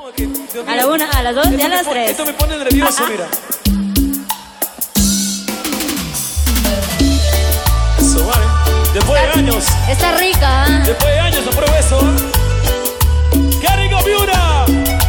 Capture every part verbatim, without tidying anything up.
A la una, a las dos y a las tres. Esto me pone nervioso, mira. Eso, vale. Después de años. Está rica. ¿eh? Después de años apruebo eso. ¡Qué rico, Piura!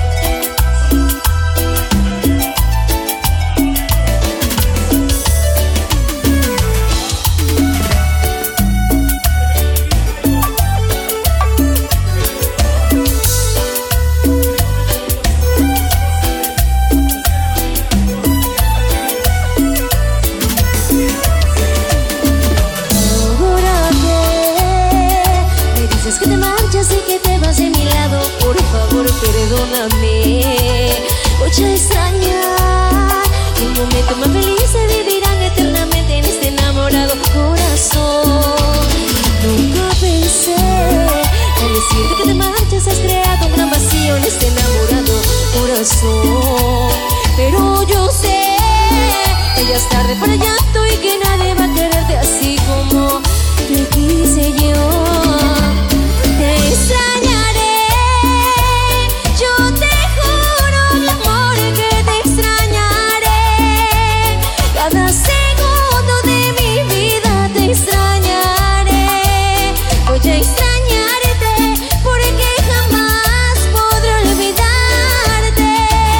Que te marchas y que te vas de mi lado, por favor perdóname. Voy a extrañar el momento más feliz, se vivirán eternamente en este enamorado corazón. Nunca pensé al decirte que te marchas has creado un gran vacío en este enamorado corazón. Pero yo sé que ya es tarde para llanto y que nadie va a quererte así como te quise yo. Te extrañaré, yo te juro, mi amor, que te extrañaré. Cada segundo de mi vida te extrañaré. Voy a extrañarte porque jamás podré olvidarte.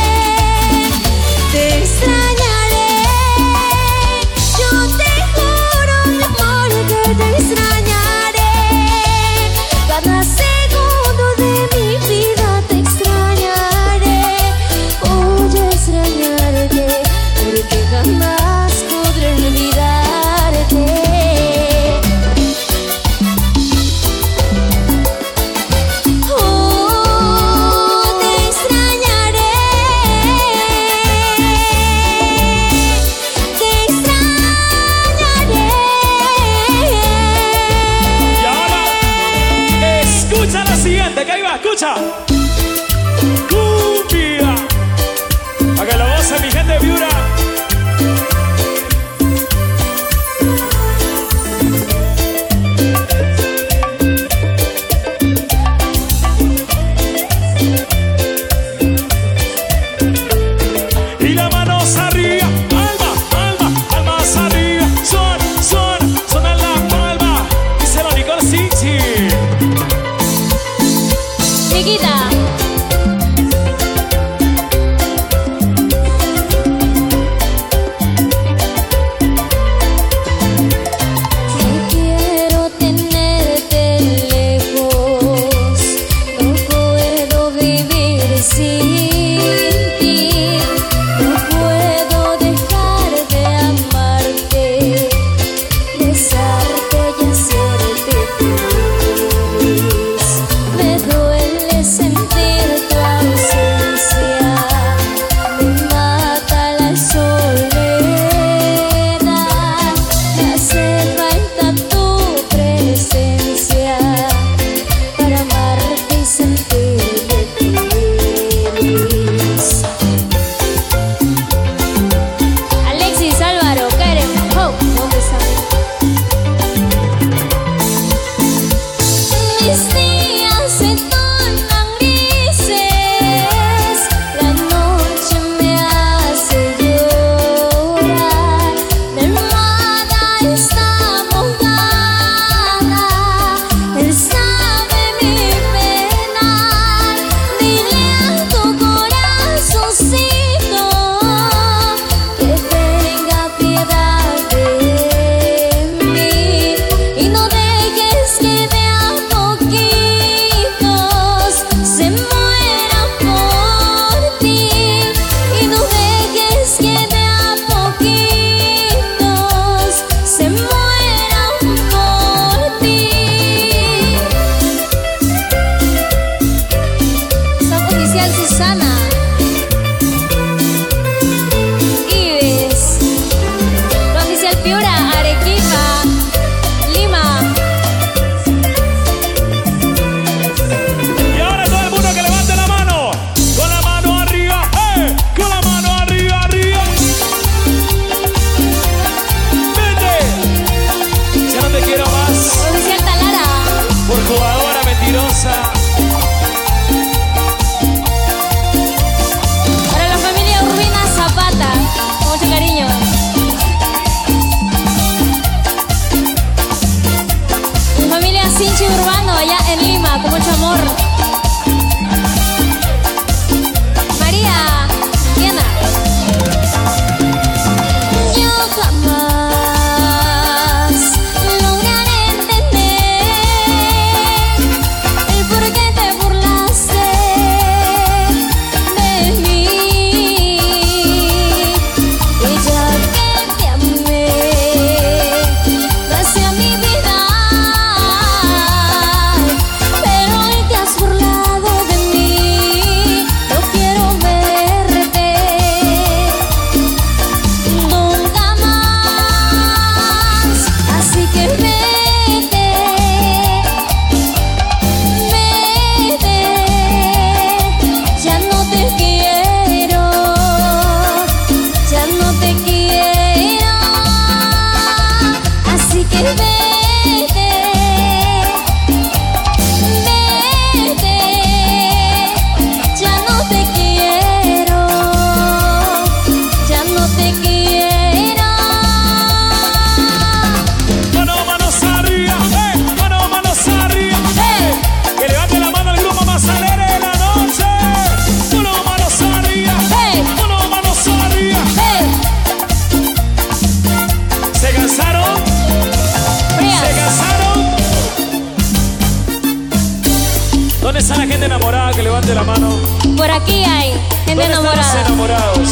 Te extrañaré, yo te juro, mi amor, que te extrañaré. Cada segundo de mi vida te extrañaré. Voy a extrañarte porque jamás podré olvidarte. Oh, te extrañaré. Te extrañaré. Y ahora, escucha la siguiente, que ahí va, escucha. Cumbia. Para que lo goce mi gente de Piura. Y las manos arriba, alma, alma, almas arriba. Son, son, son en la palma. Dice la Nicole City. Chiquita. Quiero tenerte lejos, no puedo vivir sin ti, no puedo dejar de amarte, besarte y hacerte feliz. Me duele sentir tu ausencia, me mata la soledad, me hace falta tu presencia para amarte y sentirme feliz. Alexis, Álvaro, Karen, oh, ¿dónde están? Mis días se tornan grises, la noche me hace llorar, mi almohada está mojada, él sabe mi pena. Dile a tu corazoncito que tenga piedad de mí y no dejes que de a poquitos se muera por ti, y no dejes que de a poquitos se mueran por ti. Son oficial Susana Ives, lo oficial Piura, Arequipa, Lima. Y ahora todo el mundo que levante la mano. Con la mano arriba, ¡eh! Con la mano arriba, arriba. Vete. Ya no te quiero más. Oficial Talara. Por jugadora mentirosa. que levante la mano. Por aquí hay gente ¿Dónde están los enamorada. enamorados?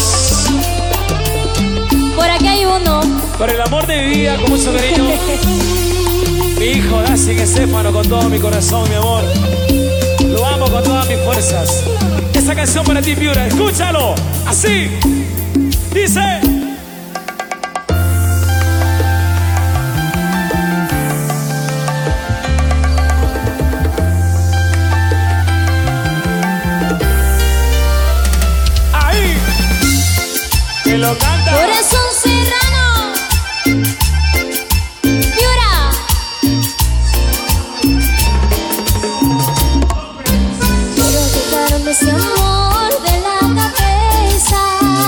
Por aquí hay uno. Por el amor de mi vida, con mucho cariño. Mi hijo, Daci Estefano, con todo mi corazón, mi amor. Lo amo con todas mis fuerzas. Esta canción para ti, Piura, escúchalo. Así. Dice. Ahí. Que lo canta. Corazón serrano. Piura. Quiero quitarme ese amor de la cabeza.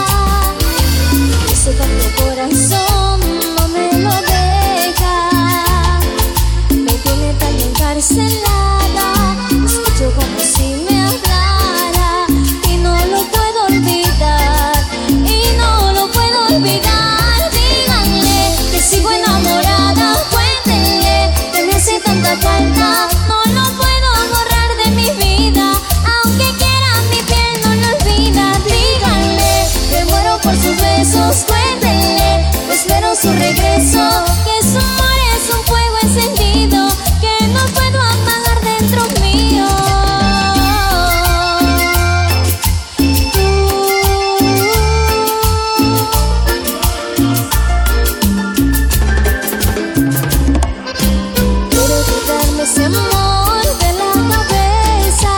Eso con mi corazón no me lo deja. Me tiene tan encarcelada. Escucho como si me hablara y no lo puedo olvidar. Y no lo puedo olvidar. Díganle que sigo enamorada. Cuéntenle que me hace tanta falta. No lo puedo borrar de mi vida. Aunque quiera mi piel no lo olvida. Díganle que muero por sus besos. Cuéntenle que espero su regreso. Que su amor es un fuego encendido que no puedo apagar dentro mío. Quiero quitarme ese amor de la cabeza.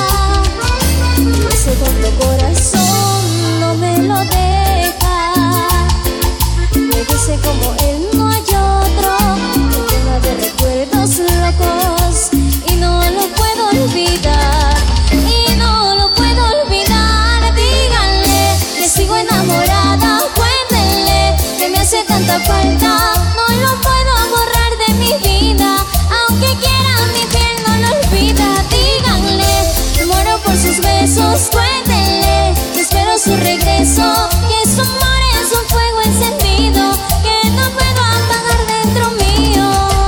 Ese tonto corazón no me lo deja. Me dice como él no hay otro. Me llena de recuerdos locos y no lo puedo olvidar. Y no lo puedo olvidar. Díganle que sigo enamorada. Cuéntenle que me hace tanta falta. No lo puedo borrar de mi vida. Aunque quiera mi piel no lo olvida. Díganle que muero por sus besos. Cuéntenle que espero su regreso. Que su amor es un fuego encendido que no puedo apagar dentro mío.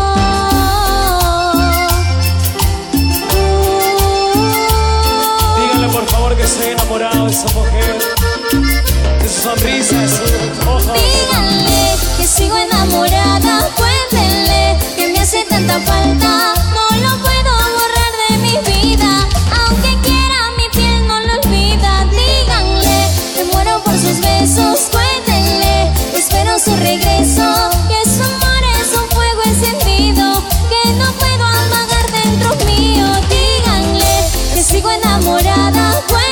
Díganle por favor que estoy enamorado de esa mujer. De su sonrisa, de sus ojos. Díganle que sigo enamorada. Cuéntenle que me hace tanta falta. No lo puedo borrar de mi vida. Aunque quiera mi piel no lo olvida. Díganle que muero por sus besos. Cuéntenle que espero su regreso. Que su amor es un fuego encendido que no puedo apagar dentro mío. Díganle que sigo enamorada.